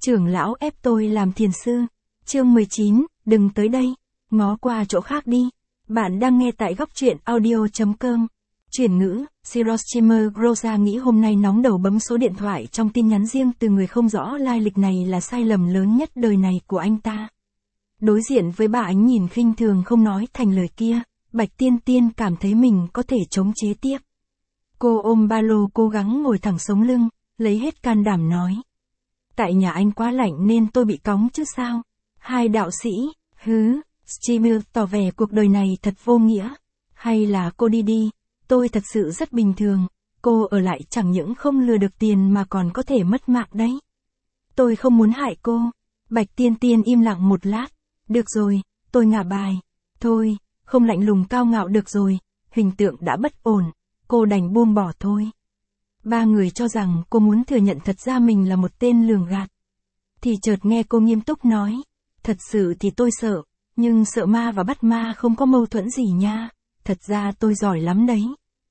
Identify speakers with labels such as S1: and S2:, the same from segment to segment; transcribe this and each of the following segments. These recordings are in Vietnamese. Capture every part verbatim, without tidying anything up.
S1: Trưởng lão ép tôi làm thiền sư. Chương mười chín, đừng tới đây, ngó qua chỗ khác đi. Bạn đang nghe tại góc truyện audio chấm com. Chuyển ngữ, Zero Streamer Groza nghĩ hôm nay nóng đầu bấm số điện thoại trong tin nhắn riêng từ người không rõ lai lịch này là sai lầm lớn nhất đời này của anh ta. Đối diện với bà ánh nhìn khinh thường không nói thành lời kia, Bạch Tiên Tiên cảm thấy mình có thể chống chế tiếp. Cô ôm ba lô cố gắng ngồi thẳng sống lưng, lấy hết can đảm nói. Tại nhà anh quá lạnh nên tôi bị cóng chứ sao. Hai đạo sĩ, hứ, Streamer tỏ vẻ cuộc đời này thật vô nghĩa. Hay là cô đi đi, tôi thật sự rất bình thường, cô ở lại chẳng những không lừa được tiền mà còn có thể mất mạng đấy. Tôi không muốn hại cô. Bạch Tiên Tiên im lặng một lát. Được rồi, tôi ngả bài. Thôi, không lạnh lùng cao ngạo được rồi, hình tượng đã bất ổn, cô đành buông bỏ thôi. Ba người cho rằng cô muốn thừa nhận thật ra mình là một tên lường gạt. Thì chợt nghe cô nghiêm túc nói, thật sự thì tôi sợ, nhưng sợ ma và bắt ma không có mâu thuẫn gì nha, thật ra tôi giỏi lắm đấy.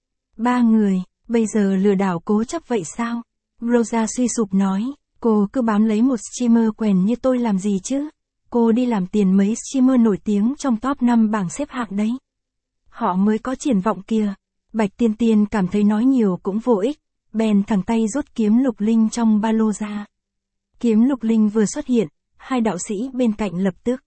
S1: Ba người, bây giờ lừa đảo cố chấp vậy sao? Rosa suy sụp nói, cô cứ bám lấy một streamer quèn như tôi làm gì chứ? Cô đi làm tiền mấy streamer nổi tiếng trong top năm bảng xếp hạng đấy. Họ mới có triển vọng kìa. Bạch Tiên Tiên cảm thấy nói nhiều cũng vô ích, bèn thẳng tay rút kiếm lục linh trong ba lô ra. Kiếm lục linh vừa xuất hiện, hai đạo sĩ bên cạnh lập tức.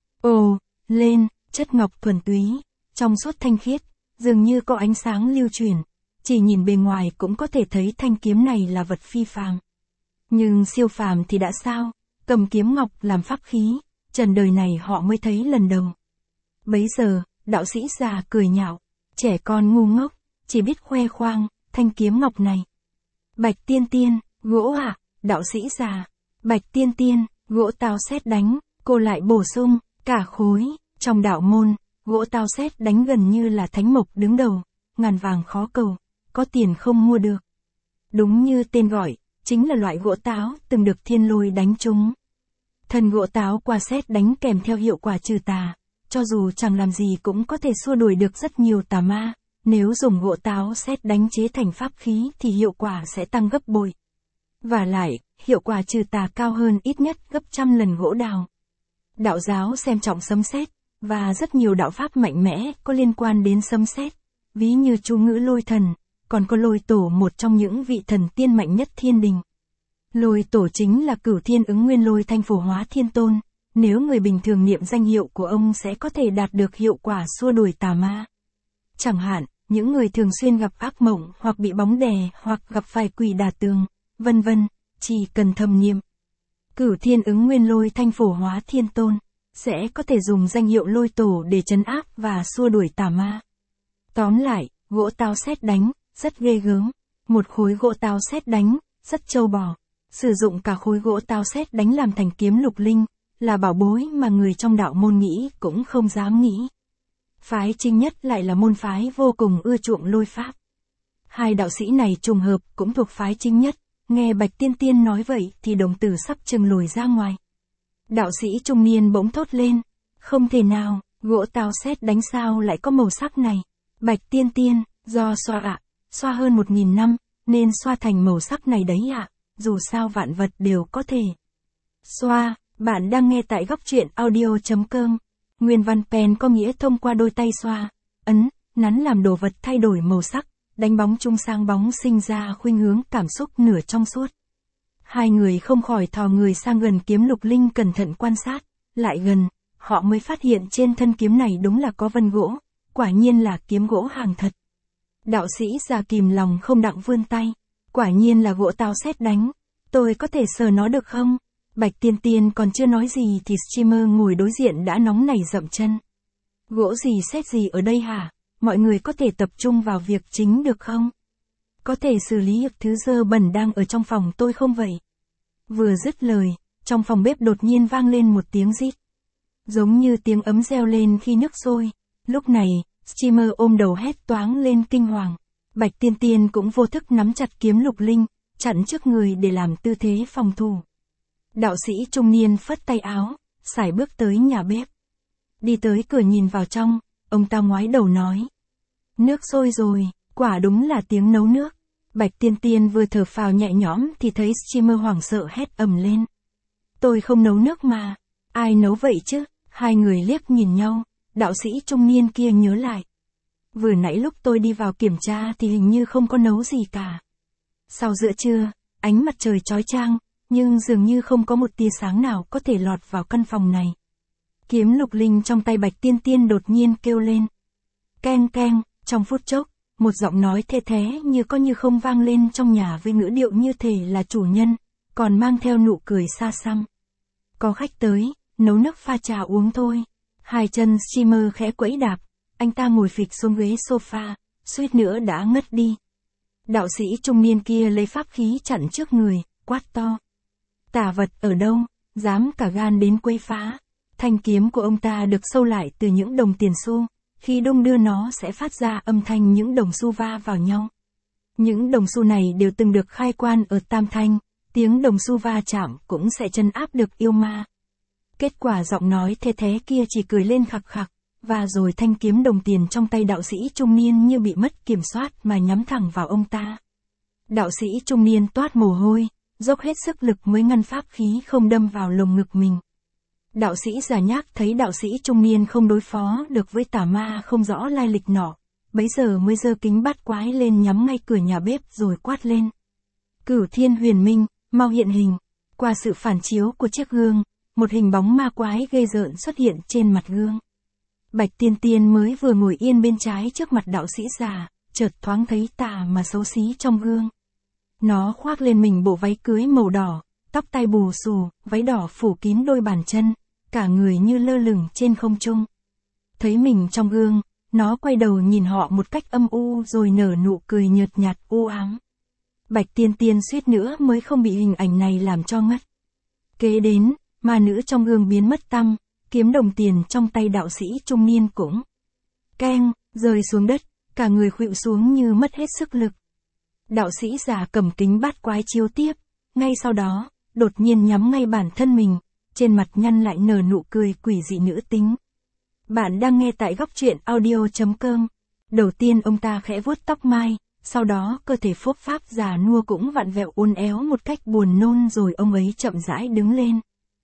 S1: Ồ, lên, chất ngọc thuần túy, trong suốt thanh khiết, dường như có ánh sáng lưu truyền, chỉ nhìn bề ngoài cũng có thể thấy thanh kiếm này là vật phi phàm. Nhưng siêu phàm thì đã sao, cầm kiếm ngọc làm pháp khí, trần đời này họ mới thấy lần đầu. Bấy giờ, đạo sĩ già cười nhạo, trẻ con ngu ngốc, chỉ biết khoe khoang, thanh kiếm ngọc này. Bạch Tiên Tiên, gỗ à, đạo sĩ già. Bạch Tiên Tiên, gỗ tao sét đánh, cô lại bổ sung, cả khối, trong đạo môn, gỗ tao sét đánh gần như là thánh mộc đứng đầu, ngàn vàng khó cầu, có tiền không mua được. Đúng như tên gọi, chính là loại gỗ táo từng được thiên lôi đánh trúng. Thần gỗ táo qua sét đánh kèm theo hiệu quả trừ tà, cho dù chẳng làm gì cũng có thể xua đuổi được rất nhiều tà ma. Nếu dùng gỗ táo sét đánh chế thành pháp khí thì hiệu quả sẽ tăng gấp bội. Và lại, hiệu quả trừ tà cao hơn ít nhất gấp trăm lần gỗ đào. Đạo giáo xem trọng sấm sét, và rất nhiều đạo pháp mạnh mẽ có liên quan đến sấm sét, ví như chú ngữ lôi thần, còn có lôi tổ một trong những vị thần tiên mạnh nhất thiên đình. Lôi tổ chính là Cửu Thiên Ứng Nguyên Lôi Thanh Phổ Hóa Thiên Tôn, nếu người bình thường niệm danh hiệu của ông sẽ có thể đạt được hiệu quả xua đuổi tà ma. Chẳng hạn, những người thường xuyên gặp ác mộng hoặc bị bóng đè hoặc gặp phải quỷ đả tường, vân vân, chỉ cần thầm niệm Cửu Thiên Ứng Nguyên Lôi Thanh Phổ Hóa Thiên Tôn, sẽ có thể dùng danh hiệu lôi tổ để trấn áp và xua đuổi tà ma. Tóm lại, gỗ tao sét đánh, rất ghê gớm. Một khối gỗ tao sét đánh, rất trâu bò. Sử dụng cả khối gỗ tao sét đánh làm thành kiếm lục linh, là bảo bối mà người trong đạo môn nghĩ cũng không dám nghĩ. Phái Trinh Nhất lại là môn phái vô cùng ưa chuộng lôi pháp. Hai đạo sĩ này trùng hợp cũng thuộc phái Trinh Nhất, nghe Bạch Tiên Tiên nói vậy thì đồng tử sắp chừng lồi ra ngoài. Đạo sĩ trung niên bỗng thốt lên, không thể nào, gỗ tao sét đánh sao lại có màu sắc này. Bạch Tiên Tiên, do xoa ạ, à, xoa hơn một nghìn năm, nên xoa thành màu sắc này đấy ạ, à, dù sao vạn vật đều có thể. Xoa, bạn đang nghe tại góc truyện audio chấm com. Nguyên văn pen có nghĩa thông qua đôi tay xoa, ấn, nắn làm đồ vật thay đổi màu sắc, đánh bóng chung sang bóng sinh ra khuynh hướng cảm xúc nửa trong suốt. Hai người không khỏi thò người sang gần kiếm lục linh cẩn thận quan sát, lại gần, họ mới phát hiện trên thân kiếm này đúng là có vân gỗ, quả nhiên là kiếm gỗ hàng thật. Đạo sĩ già kìm lòng không đặng vươn tay, quả nhiên là gỗ tao sét đánh, tôi có thể sờ nó được không? Bạch Tiên Tiên còn chưa nói gì thì streamer ngồi đối diện đã nóng nảy dậm chân. Gỗ gì sét gì ở đây hả? Mọi người có thể tập trung vào việc chính được không? Có thể xử lý được thứ dơ bẩn đang ở trong phòng tôi không vậy? Vừa dứt lời, trong phòng bếp đột nhiên vang lên một tiếng rít. Giống như tiếng ấm reo lên khi nước sôi. Lúc này, streamer ôm đầu hét toáng lên kinh hoàng. Bạch Tiên Tiên cũng vô thức nắm chặt kiếm lục linh, chặn trước người để làm tư thế phòng thủ. Đạo sĩ trung niên phất tay áo, sải bước tới nhà bếp. Đi tới cửa nhìn vào trong, ông ta ngoái đầu nói. Nước sôi rồi, quả đúng là tiếng nấu nước. Bạch Tiên Tiên vừa thở phào nhẹ nhõm thì thấy streamer hoảng sợ hét ầm lên. Tôi không nấu nước mà. Ai nấu vậy chứ? Hai người liếc nhìn nhau, đạo sĩ trung niên kia nhớ lại. Vừa nãy lúc tôi đi vào kiểm tra thì hình như không có nấu gì cả. Sau giữa trưa, ánh mặt trời chói chang, nhưng dường như không có một tia sáng nào có thể lọt vào căn phòng này. Kiếm lục linh trong tay Bạch Tiên Tiên đột nhiên kêu lên. Keng keng, trong phút chốc, một giọng nói thê thé như có như không vang lên trong nhà với ngữ điệu như thể là chủ nhân, còn mang theo nụ cười xa xăm. Có khách tới, nấu nước pha trà uống thôi. Hai chân Streamer khẽ quẫy đạp, anh ta ngồi phịch xuống ghế sofa, suýt nữa đã ngất đi. Đạo sĩ trung niên kia lấy pháp khí chặn trước người, quát to. Tà vật ở đâu, dám cả gan đến quấy phá. Thanh kiếm của ông ta được sâu lại từ những đồng tiền xu, khi đung đưa nó sẽ phát ra âm thanh những đồng xu va vào nhau. Những đồng xu này đều từng được khai quan ở Tam Thanh, tiếng đồng xu va chạm cũng sẽ trấn áp được yêu ma. Kết quả giọng nói thê thé kia chỉ cười lên khặc khặc, và rồi thanh kiếm đồng tiền trong tay đạo sĩ trung niên như bị mất kiểm soát mà nhắm thẳng vào ông ta. Đạo sĩ trung niên toát mồ hôi, dốc hết sức lực mới ngăn pháp khí không đâm vào lồng ngực mình. Đạo sĩ già nhác thấy đạo sĩ trung niên không đối phó được với tà ma không rõ lai lịch nọ, bấy giờ mới giơ kính bát quái lên nhắm ngay cửa nhà bếp rồi quát lên. Cửu Thiên Huyền Minh, mau hiện hình. Qua sự phản chiếu của chiếc gương, một hình bóng ma quái ghê rợn xuất hiện trên mặt gương. Bạch Tiên Tiên mới vừa ngồi yên bên trái trước mặt đạo sĩ già, chợt thoáng thấy tà mà xấu xí trong gương. Nó khoác lên mình bộ váy cưới màu đỏ, tóc tai bù xù, váy đỏ phủ kín đôi bàn chân, cả người như lơ lửng trên không trung. Thấy mình trong gương, nó quay đầu nhìn họ một cách âm u rồi nở nụ cười nhợt nhạt u ám. Bạch Tiên Tiên suýt nữa mới không bị hình ảnh này làm cho ngất. Kế đến, ma nữ trong gương biến mất tăm, kiếm đồng tiền trong tay đạo sĩ trung niên cũng keng, rơi xuống đất, cả người khuỵu xuống như mất hết sức lực. Đạo sĩ già cầm kính bát quái chiếu tiếp, ngay sau đó, đột nhiên nhắm ngay bản thân mình, trên mặt nhăn lại nở nụ cười quỷ dị nữ tính. Bạn đang nghe tại góc truyện audio chấm com. Đầu tiên ông ta khẽ vuốt tóc mai, sau đó cơ thể phốp pháp già nua cũng vặn vẹo uốn éo một cách buồn nôn rồi ông ấy chậm rãi đứng lên.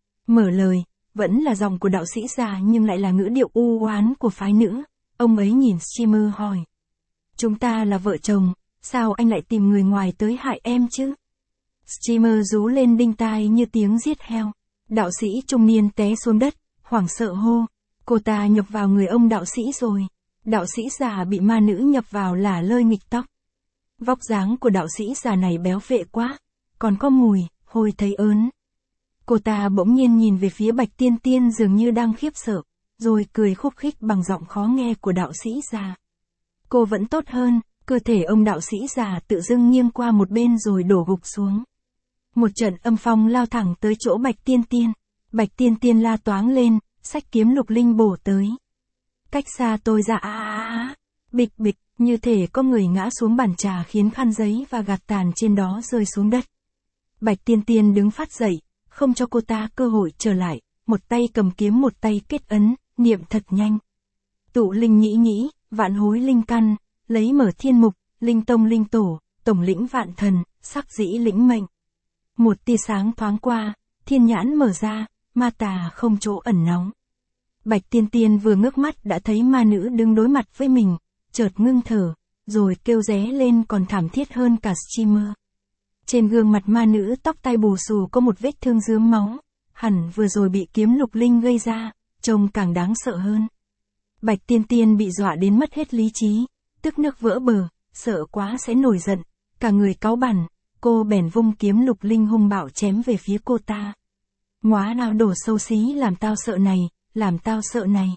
S1: Mở lời, vẫn là giọng của đạo sĩ già nhưng lại là ngữ điệu u oán của phái nữ. Ông ấy nhìn Streamer hỏi. Chúng ta là vợ chồng, sao anh lại tìm người ngoài tới hại em chứ? Streamer rú lên đinh tai như tiếng giết heo. Đạo sĩ trung niên té xuống đất, hoảng sợ hô. Cô ta nhập vào người ông đạo sĩ rồi. Đạo sĩ già bị ma nữ nhập vào là lơi nghịch tóc. Vóc dáng của đạo sĩ già này béo phệ quá, còn có mùi, hôi thấy ớn. Cô ta bỗng nhiên nhìn về phía Bạch Tiên Tiên dường như đang khiếp sợ, rồi cười khúc khích bằng giọng khó nghe của đạo sĩ già. Cô vẫn tốt hơn, cơ thể ông đạo sĩ già tự dưng nghiêng qua một bên rồi đổ gục xuống. Một trận âm phong lao thẳng tới chỗ Bạch Tiên Tiên. Bạch Tiên Tiên la toáng lên, xách kiếm lục linh bổ tới. Cách xa tôi ra á á á, bịch bịch, như thể có người ngã xuống bàn trà khiến khăn giấy và gạt tàn trên đó rơi xuống đất. Bạch Tiên Tiên đứng phát dậy, không cho cô ta cơ hội trở lại, một tay cầm kiếm một tay kết ấn, niệm thật nhanh. Tụ linh nhĩ nhĩ, vạn hối linh căn, lấy mở thiên mục, linh tông linh tổ, tổng lĩnh vạn thần, sắc dĩ lĩnh mệnh. Một tia sáng thoáng qua, thiên nhãn mở ra, ma tà không chỗ ẩn náu. Bạch Tiên Tiên vừa ngước mắt đã thấy ma nữ đứng đối mặt với mình, chợt ngưng thở, rồi kêu ré lên còn thảm thiết hơn cả Streamer. Trên gương mặt ma nữ tóc tai bù xù có một vết thương rướm máu, hẳn vừa rồi bị kiếm lục linh gây ra, trông càng đáng sợ hơn. Bạch Tiên Tiên bị dọa đến mất hết lý trí, tức nước vỡ bờ, sợ quá sẽ nổi giận, cả người cáu bẳn, cô bèn vung kiếm lục linh hung bạo chém về phía cô ta. Móa nào đổ xấu xí làm tao sợ này, làm tao sợ này.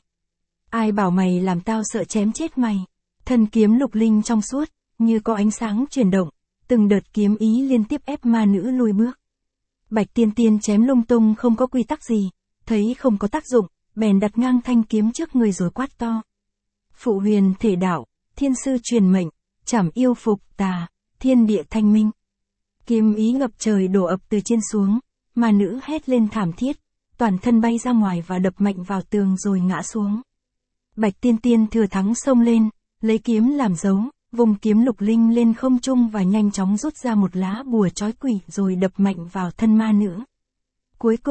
S1: Ai bảo mày làm tao sợ chém chết mày. Thân kiếm lục linh trong suốt, như có ánh sáng chuyển động, từng đợt kiếm ý liên tiếp ép ma nữ lùi bước. Bạch Tiên Tiên chém lung tung không có quy tắc gì, thấy không có tác dụng, bèn đặt ngang thanh kiếm trước người rồi quát to. Phụ huyền thể đạo, thiên sư truyền mệnh, trảm yêu phục tà, thiên địa thanh minh. Kiếm ý ngập trời đổ ập từ trên xuống, ma nữ hét lên thảm thiết, toàn thân bay ra ngoài và đập mạnh vào tường rồi ngã xuống. Bạch Tiên Tiên thừa thắng xông lên, lấy kiếm làm dấu, vùng kiếm lục linh lên không trung và nhanh chóng rút ra một lá bùa trói quỷ rồi đập mạnh vào thân ma nữ. Cuối cùng,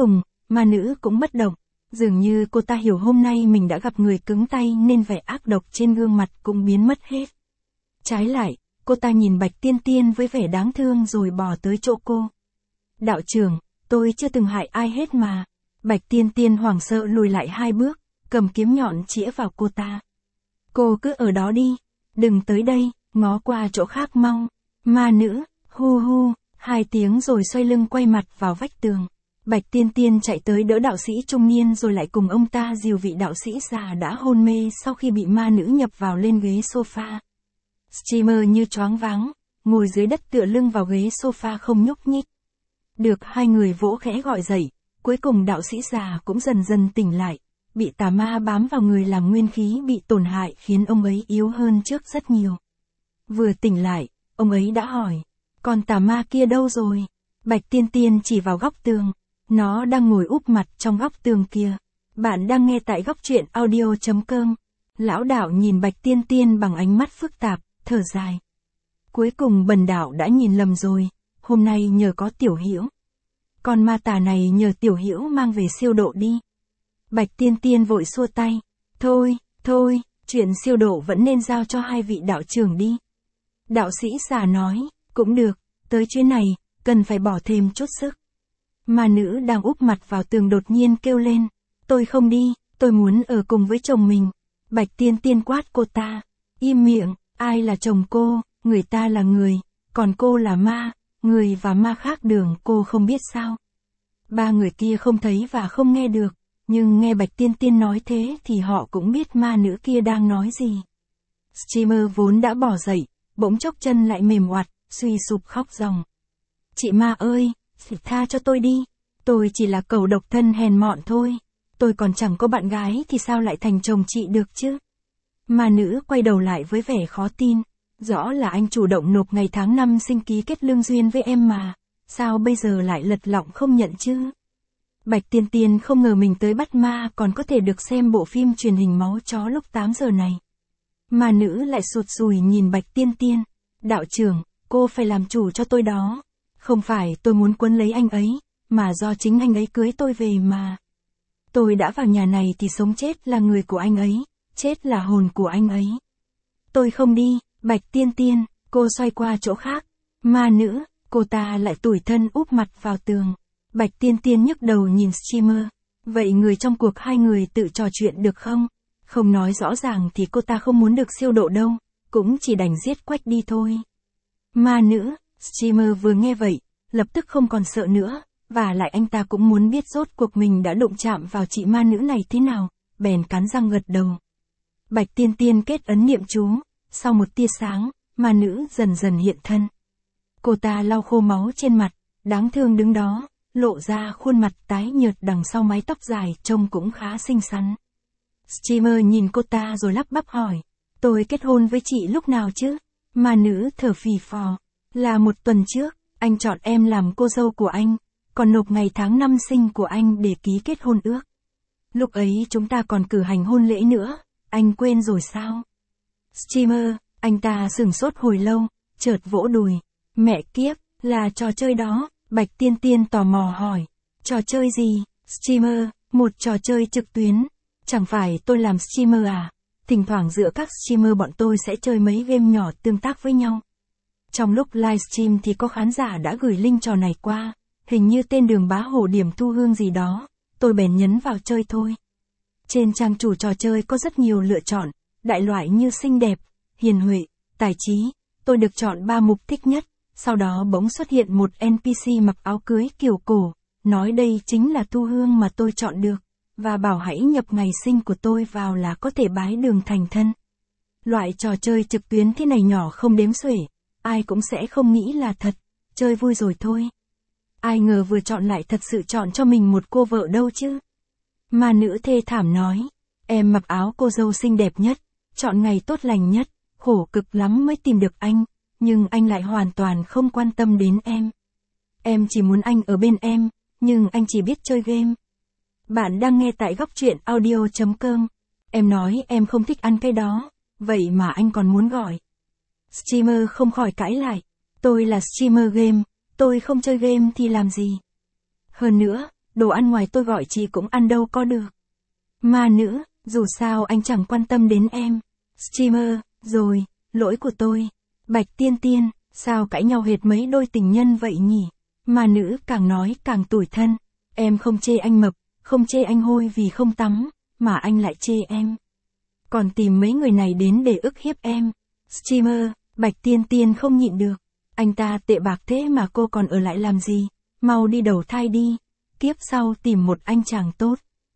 S1: Ma nữ cũng bất động. Dường như cô ta hiểu hôm nay mình đã gặp người cứng tay nên vẻ ác độc trên gương mặt cũng biến mất hết. Trái lại, cô ta nhìn Bạch Tiên Tiên với vẻ đáng thương rồi bò tới chỗ cô. Đạo trưởng, tôi chưa từng hại ai hết mà. Bạch Tiên Tiên hoảng sợ lùi lại hai bước, cầm kiếm nhọn chĩa vào cô ta. Cô cứ ở đó đi, đừng tới đây, ngó qua chỗ khác mau. Ma nữ, hu hu, hai tiếng rồi xoay lưng quay mặt vào vách tường. Bạch Tiên Tiên chạy tới đỡ đạo sĩ trung niên rồi lại cùng ông ta dìu vị đạo sĩ già đã hôn mê sau khi bị ma nữ nhập vào lên ghế sofa. Streamer như choáng váng, ngồi dưới đất tựa lưng vào ghế sofa không nhúc nhích. Được hai người vỗ khẽ gọi dậy, cuối cùng đạo sĩ già cũng dần dần tỉnh lại. Bị tà ma bám vào người làm nguyên khí bị tổn hại khiến ông ấy yếu hơn trước rất nhiều. Vừa tỉnh lại, ông ấy đã hỏi, còn tà ma kia đâu rồi? Bạch Tiên Tiên chỉ vào góc tường. Nó đang ngồi úp mặt trong góc tường kia. Bạn đang nghe tại góc truyện audio chấm com. Lão đạo nhìn Bạch Tiên Tiên bằng ánh mắt phức tạp, thở dài. Cuối cùng bần đạo đã nhìn lầm rồi, hôm nay nhờ có Tiểu Hữu. Con ma tà này nhờ Tiểu Hữu mang về siêu độ đi. Bạch Tiên Tiên vội xua tay. Thôi, thôi, chuyện siêu độ vẫn nên giao cho hai vị đạo trưởng đi. Đạo sĩ già nói, cũng được, tới chuyến này, cần phải bỏ thêm chút sức. Ma nữ đang úp mặt vào tường đột nhiên kêu lên. Tôi không đi, tôi muốn ở cùng với chồng mình. Bạch Tiên Tiên quát cô ta. Im miệng, ai là chồng cô, người ta là người, còn cô là ma, người và ma khác đường cô không biết sao. Ba người kia không thấy và không nghe được, nhưng nghe Bạch Tiên Tiên nói thế thì họ cũng biết ma nữ kia đang nói gì. Streamer vốn đã bỏ dậy, bỗng chốc chân lại mềm oặt, suy sụp khóc ròng. Chị ma ơi, tha cho tôi đi, tôi chỉ là cẩu độc thân hèn mọn thôi, tôi còn chẳng có bạn gái thì sao lại thành chồng chị được chứ? Ma nữ quay đầu lại với vẻ khó tin, rõ là anh chủ động nộp ngày tháng năm sinh ký kết lương duyên với em mà, sao bây giờ lại lật lọng không nhận chứ? Bạch Tiên Tiên không ngờ mình tới bắt ma còn có thể được xem bộ phim truyền hình máu chó lúc tám giờ này. Ma nữ lại sụt sùi nhìn Bạch Tiên Tiên, đạo trưởng, cô phải làm chủ cho tôi đó. Không phải tôi muốn quấn lấy anh ấy, mà do chính anh ấy cưới tôi về mà. Tôi đã vào nhà này thì sống chết là người của anh ấy, chết là hồn của anh ấy. Tôi không đi, Bạch Tiên Tiên, cô xoay qua chỗ khác. Ma nữ, cô ta lại tủi thân úp mặt vào tường. Bạch Tiên Tiên nhức đầu nhìn streamer. Vậy người trong cuộc hai người tự trò chuyện được không? Không nói rõ ràng thì cô ta không muốn được siêu độ đâu, cũng chỉ đành giết quách đi thôi. Ma nữ. Streamer vừa nghe vậy, lập tức không còn sợ nữa, và lại anh ta cũng muốn biết rốt cuộc mình đã đụng chạm vào chị ma nữ này thế nào, bèn cắn răng gật đầu. Bạch Tiên Tiên kết ấn niệm chú, sau một tia sáng, ma nữ dần dần hiện thân. Cô ta lau khô máu trên mặt, đáng thương đứng đó, lộ ra khuôn mặt tái nhợt đằng sau mái tóc dài trông cũng khá xinh xắn. Streamer nhìn cô ta rồi lắp bắp hỏi, tôi kết hôn với chị lúc nào chứ? Ma nữ thở phì phò. Là một tuần trước, anh chọn em làm cô dâu của anh, còn nộp ngày tháng năm sinh của anh để ký kết hôn ước. Lúc ấy chúng ta còn cử hành hôn lễ nữa, anh quên rồi sao? Streamer, anh ta sửng sốt hồi lâu, chợt vỗ đùi. Mẹ kiếp, là trò chơi đó, Bạch Tiên Tiên tò mò hỏi. Trò chơi gì? Streamer, một trò chơi trực tuyến. Chẳng phải tôi làm streamer à? Thỉnh thoảng giữa các streamer bọn tôi sẽ chơi mấy game nhỏ tương tác với nhau. Trong lúc livestream thì có khán giả đã gửi link trò này qua, hình như tên Đường Bá Hổ Điểm Thu Hương gì đó, tôi bèn nhấn vào chơi thôi. Trên trang chủ trò chơi có rất nhiều lựa chọn, đại loại như xinh đẹp, hiền huệ, tài trí, tôi được chọn ba mục thích nhất, sau đó bỗng xuất hiện một en pê xê mặc áo cưới kiểu cổ, nói đây chính là Thu Hương mà tôi chọn được, và bảo hãy nhập ngày sinh của tôi vào là có thể bái đường thành thân. Loại trò chơi trực tuyến thế này nhỏ không đếm xuể. Ai cũng sẽ không nghĩ là thật, chơi vui rồi thôi. Ai ngờ vừa chọn lại thật sự chọn cho mình một cô vợ đâu chứ. Ma nữ thê thảm nói, em mặc áo cô dâu xinh đẹp nhất, chọn ngày tốt lành nhất, khổ cực lắm mới tìm được anh, nhưng anh lại hoàn toàn không quan tâm đến em. Em chỉ muốn anh ở bên em, nhưng anh chỉ biết chơi game. Bạn đang nghe tại góc truyện audio chấm com. Em nói em không thích ăn cái đó, vậy mà anh còn muốn gọi. Streamer không khỏi cãi lại. Tôi là streamer game, tôi không chơi game thì làm gì. Hơn nữa, đồ ăn ngoài tôi gọi chị cũng ăn đâu có được. Ma nữ, dù sao anh chẳng quan tâm đến em. Streamer, rồi, lỗi của tôi. Bạch Tiên Tiên, sao cãi nhau hệt mấy đôi tình nhân vậy nhỉ? Ma nữ càng nói càng tủi thân. Em không chê anh mập, không chê anh hôi vì không tắm, mà anh lại chê em. Còn tìm mấy người này đến để ức hiếp em. Streamer, Bạch Tiên Tiên không nhịn được. Anh ta tệ bạc thế mà cô còn ở lại làm gì? Mau đi đầu thai đi. Kiếp sau tìm một anh chàng tốt.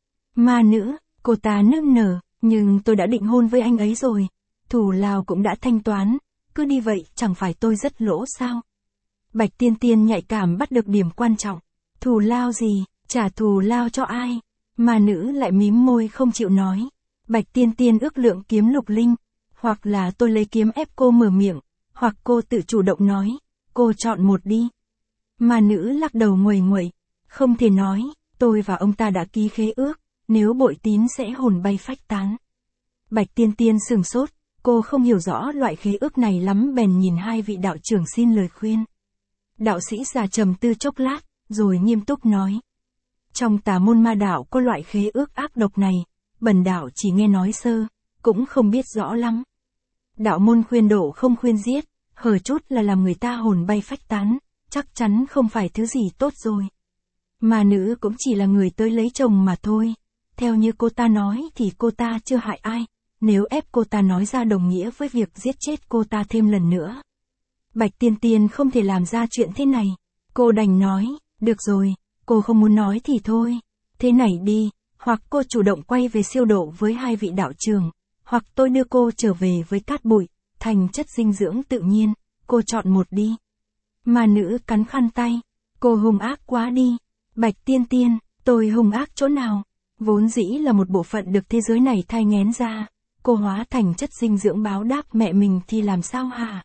S1: Ma nữ, cô ta nức nở, nhưng tôi đã định hôn với anh ấy rồi. Thù lao cũng đã thanh toán, cứ đi vậy chẳng phải tôi rất lỗ sao? Bạch Tiên Tiên nhạy cảm bắt được điểm quan trọng. Thù lao gì, trả thù lao cho ai? Ma nữ lại mím môi không chịu nói. Bạch Tiên Tiên ước lượng kiếm Lục Linh, hoặc là tôi lấy kiếm ép cô mở miệng, hoặc cô tự chủ động nói, cô chọn một đi. Ma nữ lắc đầu nguầy nguậy, không thể nói, tôi và ông ta đã ký khế ước, nếu bội tín sẽ hồn bay phách tán. Bạch Tiên Tiên sửng sốt, cô không hiểu rõ loại khế ước này lắm bèn nhìn hai vị đạo trưởng xin lời khuyên. Đạo sĩ già trầm tư chốc lát, rồi nghiêm túc nói. Trong tà môn ma đạo có loại khế ước ác độc này, bần đạo chỉ nghe nói sơ, cũng không biết rõ lắm. Đạo môn khuyên độ không khuyên giết, hở chút là làm người ta hồn bay phách tán, chắc chắn không phải thứ gì tốt rồi. Ma nữ cũng chỉ là người tới lấy chồng mà thôi. Theo như cô ta nói thì cô ta chưa hại ai, nếu ép cô ta nói ra đồng nghĩa với việc giết chết cô ta thêm lần nữa. Bạch Tiên Tiên không thể làm ra chuyện thế này. Cô đành nói, được rồi, cô không muốn nói thì thôi. Thế này đi, hoặc cô chủ động quay về siêu độ với hai vị đạo trưởng, hoặc tôi đưa cô trở về với cát bụi, thành chất dinh dưỡng tự nhiên, cô chọn một đi. Ma nữ cắn khăn tay, cô hung ác quá đi. Bạch Tiên Tiên, tôi hung ác chỗ nào? Vốn dĩ là một bộ phận được thế giới này thai nghén ra, cô hóa thành chất dinh dưỡng báo đáp mẹ mình thì làm sao hả?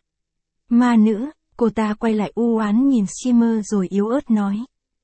S1: Ma nữ, cô ta quay lại u oán nhìn streamer rồi yếu ớt nói.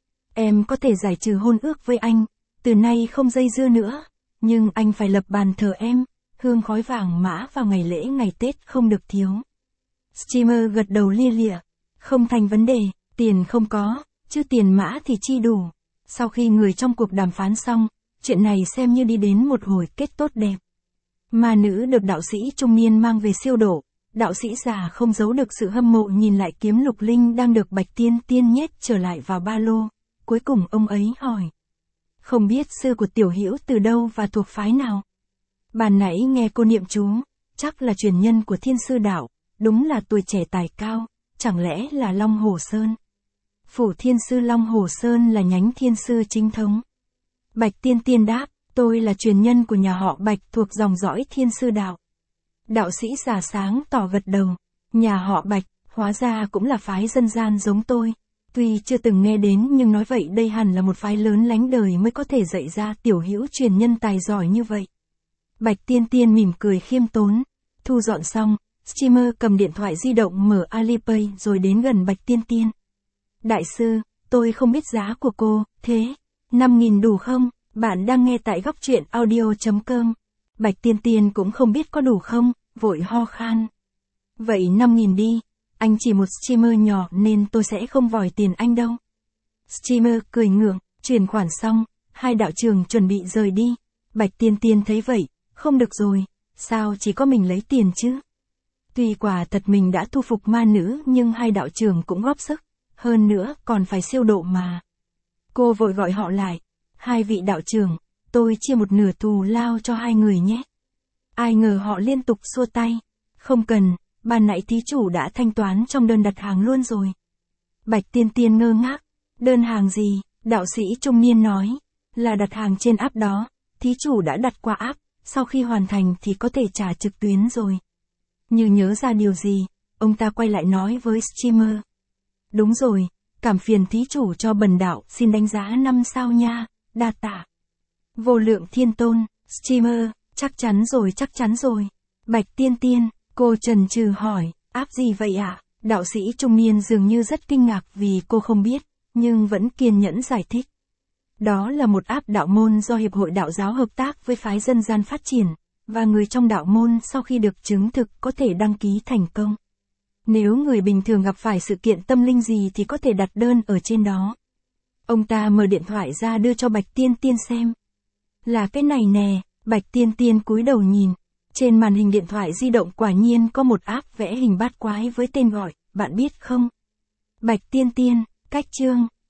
S1: Em có thể giải trừ hôn ước với anh, từ nay không dây dưa nữa, nhưng anh phải lập bàn thờ em, hương khói vàng mã vào ngày lễ ngày Tết không được thiếu. Streamer gật đầu lia lịa, không thành vấn đề, tiền không có, chứ tiền mã thì chi đủ. Sau khi người trong cuộc đàm phán xong, chuyện này xem như đi đến một hồi kết tốt đẹp. Ma nữ được đạo sĩ trung niên mang về siêu độ, đạo sĩ già không giấu được sự hâm mộ nhìn lại kiếm Lục Linh đang được Bạch Tiên Tiên nhét trở lại vào ba lô, cuối cùng ông ấy hỏi. Không biết sư của tiểu hữu từ đâu và thuộc phái nào? Bàn nãy nghe cô niệm chú, chắc là truyền nhân của Thiên Sư Đạo, đúng là tuổi trẻ tài cao, chẳng lẽ là Long Hồ Sơn? Phủ Thiên Sư Long Hồ Sơn là nhánh Thiên Sư chính thống. Bạch Tiên Tiên đáp, tôi là truyền nhân của nhà họ Bạch thuộc dòng dõi Thiên Sư Đạo. Đạo sĩ già sáng tỏ gật đầu, nhà họ Bạch, hóa ra cũng là phái dân gian giống tôi. Tuy chưa từng nghe đến nhưng nói vậy đây hẳn là một phái lớn lánh đời mới có thể dạy ra tiểu hữu truyền nhân tài giỏi như vậy. Bạch Tiên Tiên mỉm cười khiêm tốn, thu dọn xong, streamer cầm điện thoại di động mở Alipay rồi đến gần Bạch Tiên Tiên. Đại sư, tôi không biết giá của cô, thế, năm nghìn đủ không? Bạn đang nghe tại góc truyện audio chấm com. Bạch Tiên Tiên cũng không biết có đủ không, vội ho khan. Vậy năm nghìn đi, anh chỉ một streamer nhỏ nên tôi sẽ không vòi tiền anh đâu. Streamer cười ngượng, chuyển khoản xong, hai đạo trưởng chuẩn bị rời đi. Bạch Tiên Tiên thấy vậy, không được rồi, sao chỉ có mình lấy tiền chứ? Tuy quả thật mình đã thu phục ma nữ nhưng hai đạo trưởng cũng góp sức, hơn nữa còn phải siêu độ mà. Cô vội gọi họ lại, hai vị đạo trưởng, tôi chia một nửa thù lao cho hai người nhé. Ai ngờ họ liên tục xua tay, không cần, ban nãy thí chủ đã thanh toán trong đơn đặt hàng luôn rồi. Bạch Tiên Tiên ngơ ngác, đơn hàng gì? Đạo sĩ trung niên nói, là đặt hàng trên app đó, thí chủ đã đặt qua app, sau khi hoàn thành thì có thể trả trực tuyến rồi. Như nhớ ra điều gì, ông ta quay lại nói với streamer. Đúng rồi, cảm phiền thí chủ cho bần đạo xin đánh giá năm sao nha, đa tạ. Vô lượng thiên tôn, streamer, chắc chắn rồi chắc chắn rồi. Bạch Tiên Tiên, cô chần chừ hỏi, app gì vậy ạ? À? Đạo sĩ trung niên dường như rất kinh ngạc vì cô không biết, nhưng vẫn kiên nhẫn giải thích. Đó là một app đạo môn do Hiệp hội Đạo giáo hợp tác với phái dân gian phát triển, và người trong đạo môn sau khi được chứng thực có thể đăng ký thành công. Nếu người bình thường gặp phải sự kiện tâm linh gì thì có thể đặt đơn ở trên đó. Ông ta mở điện thoại ra đưa cho Bạch Tiên Tiên xem. Là cái này nè, Bạch Tiên Tiên cúi đầu nhìn. Trên màn hình điện thoại di động quả nhiên có một app vẽ hình bát quái với tên gọi, bạn biết không? Bạch Tiên Tiên, cách chương.